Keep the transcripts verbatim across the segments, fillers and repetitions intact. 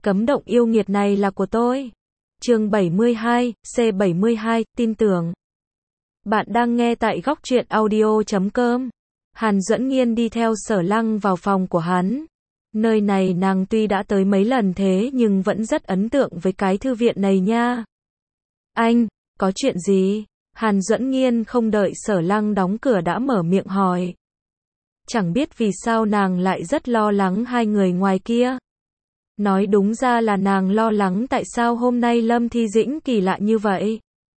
Cấm động yêu nghiệt này là của tôi. Chương bảy mươi hai, C bảy mươi hai, tin tưởng. Bạn đang nghe tại góc truyện audio chấm com. Hàn Duẫn Nghiên đi theo Sở Lăng vào phòng của hắn. Nơi này nàng tuy đã tới mấy lần thế nhưng vẫn rất ấn tượng với cái thư viện này nha. Anh, có chuyện gì? Hàn Duẫn Nghiên không đợi Sở Lăng đóng cửa đã mở miệng hỏi. Chẳng biết vì sao nàng lại rất lo lắng hai người ngoài kia. Nói đúng ra là nàng lo lắng tại sao hôm nay Lâm Thi Dĩnh kỳ lạ như vậy.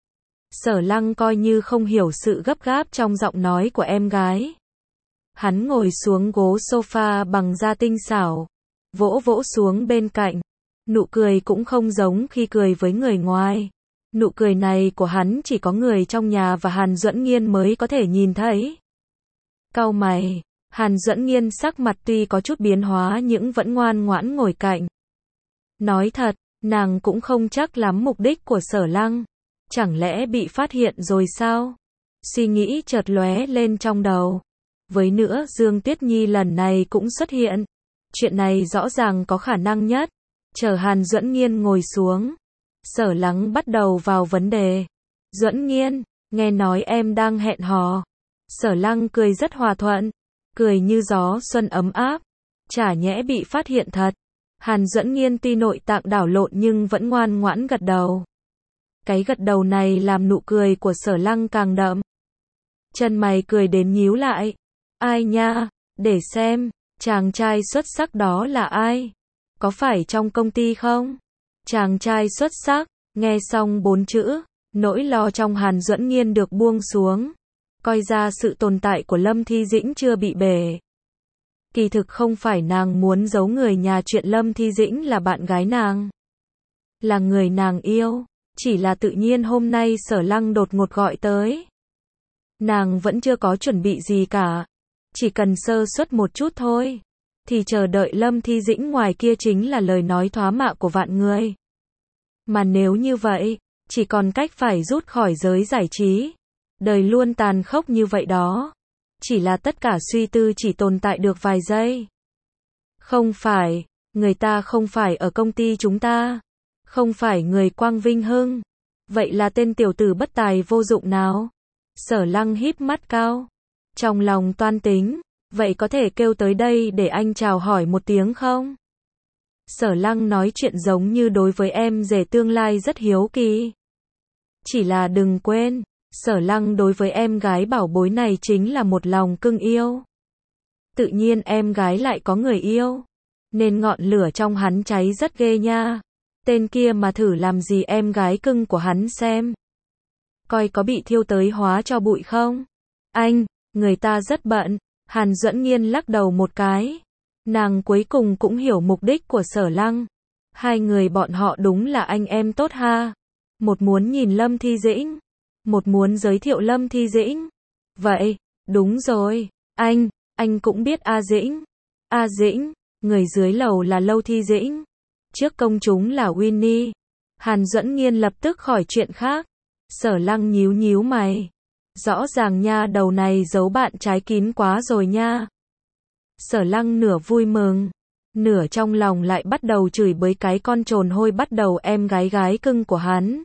Sở Lăng coi như không hiểu sự gấp gáp trong giọng nói của em gái. Hắn ngồi xuống gỗ sofa bằng da tinh xảo, vỗ vỗ xuống bên cạnh. Nụ cười cũng không giống khi cười với người ngoài. Nụ cười này của hắn chỉ có người trong nhà và Hàn Duẫn Nghiên mới có thể nhìn thấy. Cau mày, Hàn Duẫn Nghiên sắc mặt tuy có chút biến hóa nhưng vẫn ngoan ngoãn ngồi cạnh. Nói thật, nàng cũng không chắc lắm mục đích của Sở Lăng. Chẳng lẽ bị phát hiện rồi sao? Suy nghĩ chợt lóe lên trong đầu. Với nữa Dương Tuyết Nhi lần này cũng xuất hiện. Chuyện này rõ ràng có khả năng nhất. Chờ Hàn Duẫn Nghiên ngồi xuống. Sở Lăng bắt đầu vào vấn đề. Duẫn Nghiên, nghe nói em đang hẹn hò. Sở Lăng cười rất hòa thuận. Cười như gió xuân ấm áp. Chả nhẽ bị phát hiện thật. Hàn Duẫn Nghiên tuy nội tạng đảo lộn nhưng vẫn ngoan ngoãn gật đầu. Cái gật đầu này làm nụ cười của Sở Lăng càng đậm. Chân mày cười đến nhíu lại. Ai nha, để xem, chàng trai xuất sắc đó là ai? Có phải trong công ty không? Chàng trai xuất sắc, nghe xong bốn chữ, nỗi lo trong Hàn Duẫn Nghiên được buông xuống. Coi ra sự tồn tại của Lâm Thi Dĩnh chưa bị bể. Kỳ thực không phải nàng muốn giấu người nhà chuyện Lâm Thi Dĩnh là bạn gái nàng. Là người nàng yêu, chỉ là tự nhiên hôm nay Sở Lăng đột ngột gọi tới. Nàng vẫn chưa có chuẩn bị gì cả. Chỉ cần sơ suất một chút thôi. Thì chờ đợi Lâm Thi Dĩnh ngoài kia chính là lời nói thoá mạ của vạn người. Mà nếu như vậy, chỉ còn cách phải rút khỏi giới giải trí. Đời luôn tàn khốc như vậy đó. Chỉ là tất cả suy tư chỉ tồn tại được vài giây. Không phải, người ta không phải ở công ty chúng ta. Không phải người Quang Vinh Hưng. Vậy là tên tiểu tử bất tài vô dụng nào? Sở Lăng híp mắt cao. Trong lòng toan tính, vậy có thể kêu tới đây để anh chào hỏi một tiếng không? Sở Lăng nói chuyện giống như đối với em rể tương lai rất hiếu kỳ. Chỉ là đừng quên, Sở Lăng đối với em gái bảo bối này chính là một lòng cưng yêu. Tự nhiên em gái lại có người yêu, nên ngọn lửa trong hắn cháy rất ghê nha. Tên kia mà thử làm gì em gái cưng của hắn xem. Coi có bị thiêu tới hóa cho bụi không? Anh, người ta rất bận. Hàn Duẫn Nghiên lắc đầu một cái. Nàng cuối cùng cũng hiểu mục đích của Sở Lăng. Hai người bọn họ đúng là anh em tốt ha. Một muốn nhìn Lâm Thi Dĩnh, một muốn giới thiệu Lâm Thi Dĩnh. Vậy, đúng rồi, anh, anh cũng biết A Dĩnh. A Dĩnh, người dưới lầu là Lâu Thi Dĩnh. Trước công chúng là Winnie. Hàn Duẫn Nghiên lập tức khỏi chuyện khác. Sở Lăng nhíu nhíu mày. Rõ ràng nha, đầu này giấu bạn trái kín quá rồi nha. Sở Lăng nửa vui mừng, nửa trong lòng lại bắt đầu chửi bới cái con trồn hôi bắt đầu em gái gái cưng của hắn.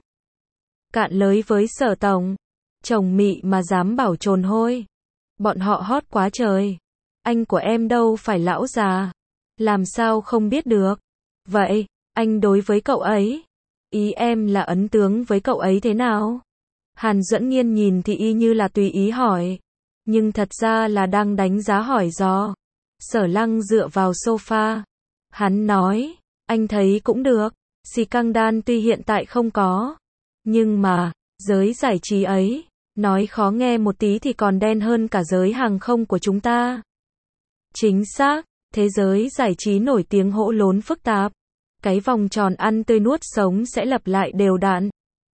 Cạn lời với Sở tổng, chồng mị mà dám bảo trồn hôi. Bọn họ hot quá trời. Anh của em đâu phải lão già, làm sao không biết được. Vậy, anh đối với cậu ấy, ý em là ấn tướng với cậu ấy thế nào? Hàn Duẫn Nghiên nhìn thì y như là tùy ý hỏi, nhưng thật ra là đang đánh giá hỏi dò. Sở Lăng dựa vào sofa. Hắn nói, anh thấy cũng được. Scandal tuy hiện tại không có, nhưng mà, giới giải trí ấy, nói khó nghe một tí thì còn đen hơn cả giới hàng không của chúng ta. Chính xác, thế giới giải trí nổi tiếng hỗn lốn phức tạp. Cái vòng tròn ăn tươi nuốt sống sẽ lặp lại đều đặn.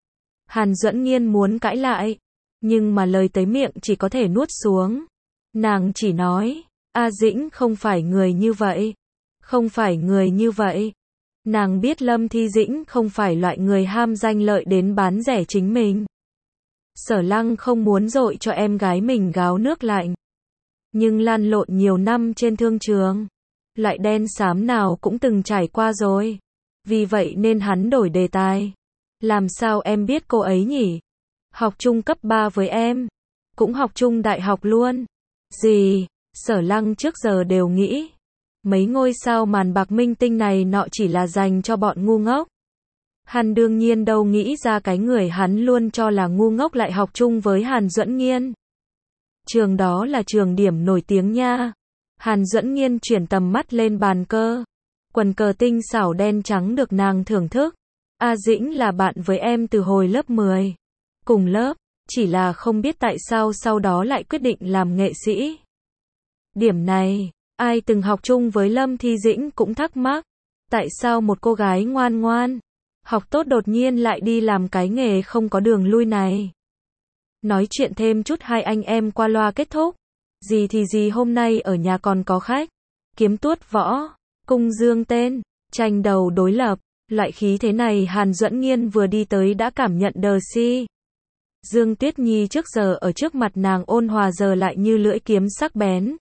Hàn Duẫn Nghiên muốn cãi lại, nhưng mà lời tới miệng chỉ có thể nuốt xuống. Nàng chỉ nói, A Dĩnh không phải người như vậy. Không phải người như vậy. Nàng biết Lâm Thi Dĩnh không phải loại người ham danh lợi đến bán rẻ chính mình. Sở Lăng không muốn dội cho em gái mình gáo nước lạnh. Nhưng lăn lộn nhiều năm trên thương trường, loại đen xám nào cũng từng trải qua rồi. Vì vậy nên hắn đổi đề tài. Làm sao em biết cô ấy nhỉ? Học chung cấp ba với em. Cũng học chung đại học luôn. Gì? Sở Lăng trước giờ đều nghĩ. Mấy ngôi sao màn bạc minh tinh này nọ chỉ là dành cho bọn ngu ngốc. Hắn đương nhiên đâu nghĩ ra cái người hắn luôn cho là ngu ngốc lại học chung với Hàn Duẫn Nghiên. Trường đó là trường điểm nổi tiếng nha. Hàn Duẫn Nghiên chuyển tầm mắt lên bàn cơ. Quần cờ tinh xảo đen trắng được nàng thưởng thức. A Dĩnh là bạn với em từ hồi lớp mười. Cùng lớp, chỉ là không biết tại sao sau đó lại quyết định làm nghệ sĩ. Điểm này, ai từng học chung với Lâm Thi Dĩnh cũng thắc mắc. Tại sao một cô gái ngoan ngoan, học tốt đột nhiên lại đi làm cái nghề không có đường lui này. Nói chuyện thêm chút hai anh em qua loa kết thúc. Gì thì gì hôm nay ở nhà còn có khách. Kiếm tuốt võ, cung dương tên, tranh đầu đối lập. Loại khí thế này Hàn Duẫn Nghiên vừa đi tới đã cảm nhận đờ si. Dương Tuyết Nhi trước giờ ở trước mặt nàng ôn hòa giờ lại như lưỡi kiếm sắc bén.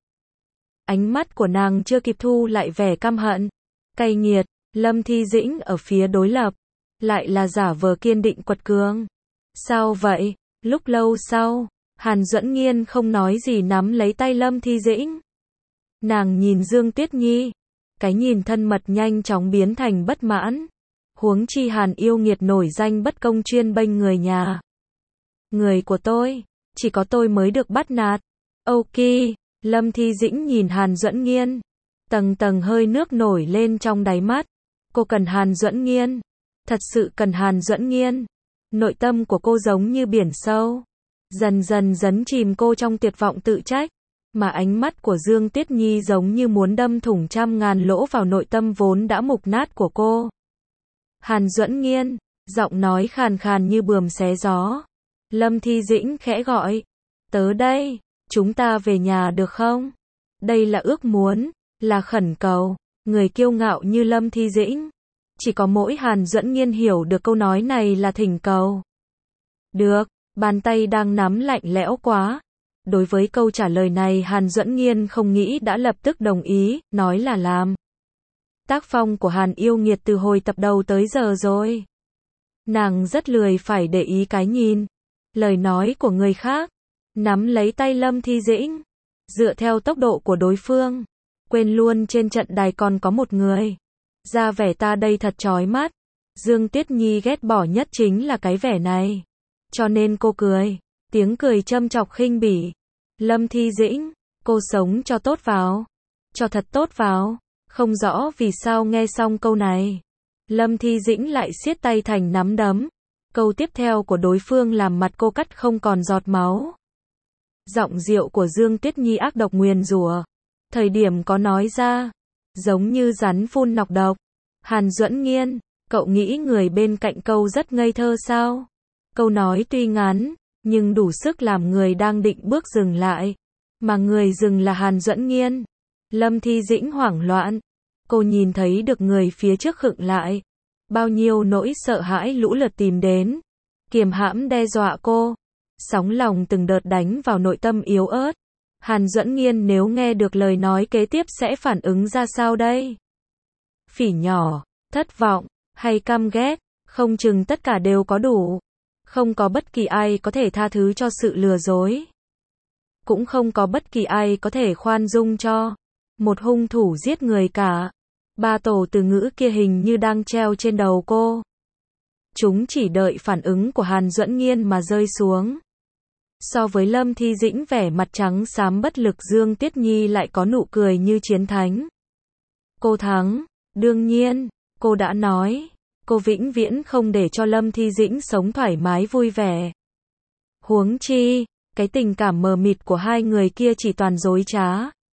Ánh mắt của nàng chưa kịp thu lại vẻ căm hận, cay nghiệt. Lâm Thi Dĩnh ở phía đối lập, lại là giả vờ kiên định quật cường. Sao vậy? Lúc lâu sau, Hàn Duẫn Nghiên không nói gì nắm lấy tay Lâm Thi Dĩnh. Nàng nhìn Dương Tuyết Nhi, cái nhìn thân mật nhanh chóng biến thành bất mãn. Huống chi Hàn yêu nghiệt nổi danh bất công chuyên bênh người nhà. Người của tôi, chỉ có tôi mới được bắt nạt. Ok, Lâm Thi Dĩnh nhìn Hàn Duẫn Nghiên, tầng tầng hơi nước nổi lên trong đáy mắt. Cô cần Hàn Duẫn Nghiên, thật sự cần Hàn Duẫn Nghiên. Nội tâm của cô giống như biển sâu, dần dần dấn chìm cô trong tuyệt vọng tự trách, mà ánh mắt của Dương Tuyết Nhi giống như muốn đâm thủng trăm ngàn lỗ vào nội tâm vốn đã mục nát của cô. Hàn Duẫn Nghiên, giọng nói khàn khàn như bườm xé gió. Lâm Thi Dĩnh khẽ gọi, tớ đây, chúng ta về nhà được không? Đây là ước muốn, là khẩn cầu. Người kiêu ngạo như Lâm Thi Dĩnh, chỉ có mỗi Hàn Duẫn Nghiên hiểu được câu nói này là thỉnh cầu. Được, bàn tay đang nắm lạnh lẽo quá. Đối với câu trả lời này Hàn Duẫn Nghiên không nghĩ đã lập tức đồng ý, nói là làm. Tác phong của Hàn yêu nghiệt từ hồi tập đầu tới giờ rồi. Nàng rất lười phải để ý cái nhìn, lời nói của người khác. Nắm lấy tay Lâm Thi Dĩnh, dựa theo tốc độ của đối phương. Quên luôn trên trận đài còn có một người. Ra vẻ ta đây thật chói mắt. Dương Tuyết Nhi ghét bỏ nhất chính là cái vẻ này. Cho nên cô cười. Tiếng cười châm chọc khinh bỉ. Lâm Thi Dĩnh, cô sống cho tốt vào. Cho thật tốt vào. Không rõ vì sao nghe xong câu này. Lâm Thi Dĩnh lại siết tay thành nắm đấm. Câu tiếp theo của đối phương làm mặt cô cắt không còn giọt máu. Giọng điệu của Dương Tuyết Nhi ác độc nguyền rủa. Thời điểm có nói ra, giống như rắn phun nọc độc. Hàn Duẫn Nghiên, cậu nghĩ người bên cạnh câu rất ngây thơ sao? Câu nói tuy ngắn, nhưng đủ sức làm người đang định bước dừng lại. Mà người dừng là Hàn Duẫn Nghiên. Lâm Thi Dĩnh hoảng loạn. Cô nhìn thấy được người phía trước khựng lại. Bao nhiêu nỗi sợ hãi lũ lượt tìm đến. Kiềm hãm đe dọa cô. Sóng lòng từng đợt đánh vào nội tâm yếu ớt. Hàn Duẫn Nghiên nếu nghe được lời nói kế tiếp sẽ phản ứng ra sao đây? Phỉ nhỏ, thất vọng, hay căm ghét, không chừng tất cả đều có đủ. Không có bất kỳ ai có thể tha thứ cho sự lừa dối. Cũng không có bất kỳ ai có thể khoan dung cho một hung thủ giết người cả. Ba tổ từ ngữ kia hình như đang treo trên đầu cô. Chúng chỉ đợi phản ứng của Hàn Duẫn Nghiên mà rơi xuống. So với Lâm Thi Dĩnh vẻ mặt trắng xám bất lực, Dương Tuyết Nhi lại có nụ cười như chiến thánh. Cô thắng, đương nhiên, cô đã nói, cô vĩnh viễn không để cho Lâm Thi Dĩnh sống thoải mái vui vẻ. Huống chi, cái tình cảm mờ mịt của hai người kia chỉ toàn dối trá.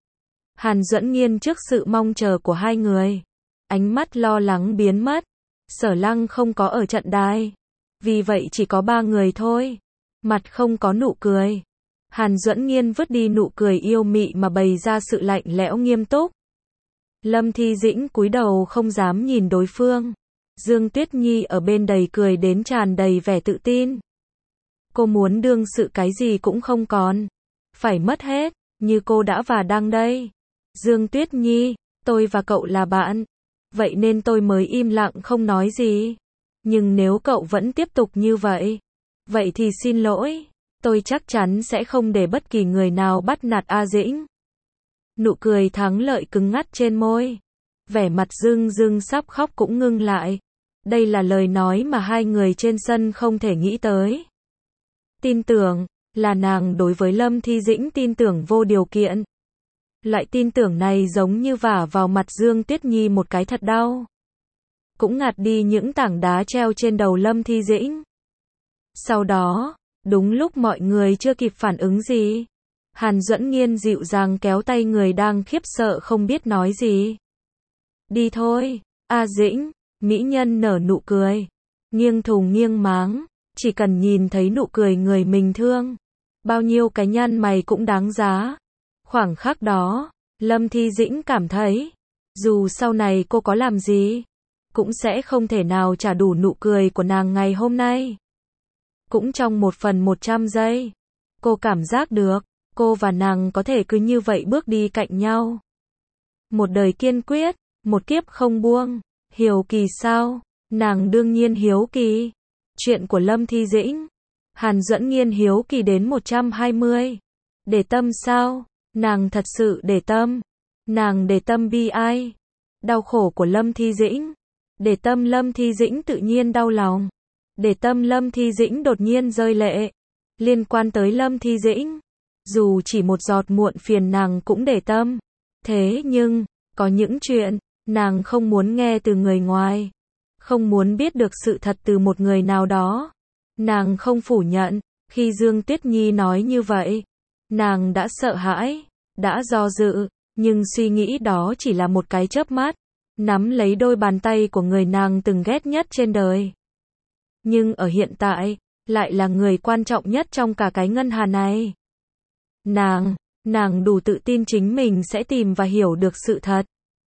Hàn Duẫn Nghiên trước sự mong chờ của hai người, ánh mắt lo lắng biến mất. Sở Lăng không có ở trận đài, vì vậy chỉ có ba người thôi. Mặt không có nụ cười. Hàn Duẫn Nghiên vứt đi nụ cười yêu mị mà bày ra sự lạnh lẽo nghiêm túc. Lâm Thi Dĩnh cúi đầu không dám nhìn đối phương. Dương Tuyết Nhi ở bên đầy cười đến tràn đầy vẻ tự tin. Cô muốn đương sự cái gì cũng không còn. Phải mất hết, như cô đã và đang đây. Dương Tuyết Nhi, tôi và cậu là bạn. vậy nên tôi mới im lặng không nói gì. Nhưng nếu cậu vẫn tiếp tục như vậy, vậy thì xin lỗi, tôi chắc chắn sẽ không để bất kỳ người nào bắt nạt A Dĩnh. Nụ cười thắng lợi cứng ngắt trên môi. Vẻ mặt rưng rưng sắp khóc cũng ngưng lại. Đây là lời nói mà hai người trên sân không thể nghĩ tới. Tin tưởng, là nàng đối với Lâm Thi Dĩnh tin tưởng vô điều kiện. Loại tin tưởng này giống như vả vào mặt Dương Tuyết Nhi một cái thật đau. Cũng ngạt đi những tảng đá treo trên đầu Lâm Thi Dĩnh. Sau đó, đúng lúc mọi người chưa kịp phản ứng gì, Hàn Duẫn Nghiên dịu dàng kéo tay người đang khiếp sợ không biết nói gì. Đi thôi, A Dĩnh, mỹ nhân nở nụ cười, nghiêng thùng nghiêng máng, chỉ cần nhìn thấy nụ cười người mình thương, bao nhiêu cái nhăn mày cũng đáng giá. Khoảng khắc đó, Lâm Thi Dĩnh cảm thấy, dù sau này cô có làm gì, cũng sẽ không thể nào trả đủ nụ cười của nàng ngày hôm nay. Cũng trong một phần một trăm giây, cô cảm giác được, cô và nàng có thể cứ như vậy bước đi cạnh nhau. Một đời kiên quyết, một kiếp không buông. Hiếu kỳ sao? Nàng đương nhiên hiếu kỳ. Chuyện của Lâm Thi Dĩnh. Hàn Duẫn Nghiên hiếu kỳ đến một trăm hai mươi. Để tâm sao? Nàng thật sự để tâm. Nàng để tâm bi ai? Đau khổ của Lâm Thi Dĩnh. Để tâm Lâm Thi Dĩnh tự nhiên đau lòng. Để tâm Lâm Thi Dĩnh đột nhiên rơi lệ. Liên quan tới Lâm Thi Dĩnh, dù chỉ một giọt muộn phiền nàng cũng để tâm. Thế nhưng, có những chuyện, nàng không muốn nghe từ người ngoài. Không muốn biết được sự thật từ một người nào đó. Nàng không phủ nhận, khi Dương Tuyết Nhi nói như vậy. Nàng đã sợ hãi, đã do dự, nhưng suy nghĩ đó chỉ là một cái chớp mắt. Nắm lấy đôi bàn tay của người nàng từng ghét nhất trên đời. Nhưng ở hiện tại, lại là người quan trọng nhất trong cả cái ngân hà này. Nàng, nàng đủ tự tin chính mình sẽ tìm và hiểu được sự thật.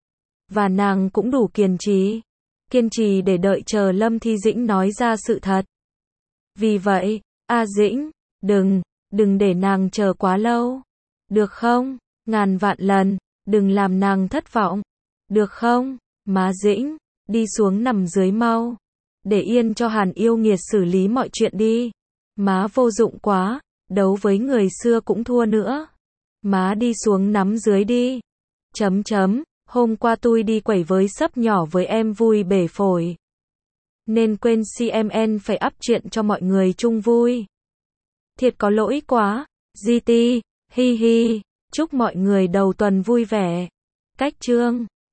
Và nàng cũng đủ kiên trì. Kiên trì để đợi chờ Lâm Thi Dĩnh nói ra sự thật. Vì vậy, A Dĩnh, đừng, đừng để nàng chờ quá lâu. Được không? Ngàn vạn lần, đừng làm nàng thất vọng. Được không? Má Dĩnh, đi xuống nằm dưới mau. Để yên cho Hàn yêu nghiệt xử lý mọi chuyện đi. Má vô dụng quá, đấu với người xưa cũng thua nữa. Má đi xuống nắm dưới đi. Chấm chấm, hôm qua tôi đi quẩy với sấp nhỏ với em vui bể phổi. Nên quên xê em en phải up chuyện cho mọi người chung vui. Thiệt có lỗi quá, giê tê, hi hi, chúc mọi người đầu tuần vui vẻ. Cách chương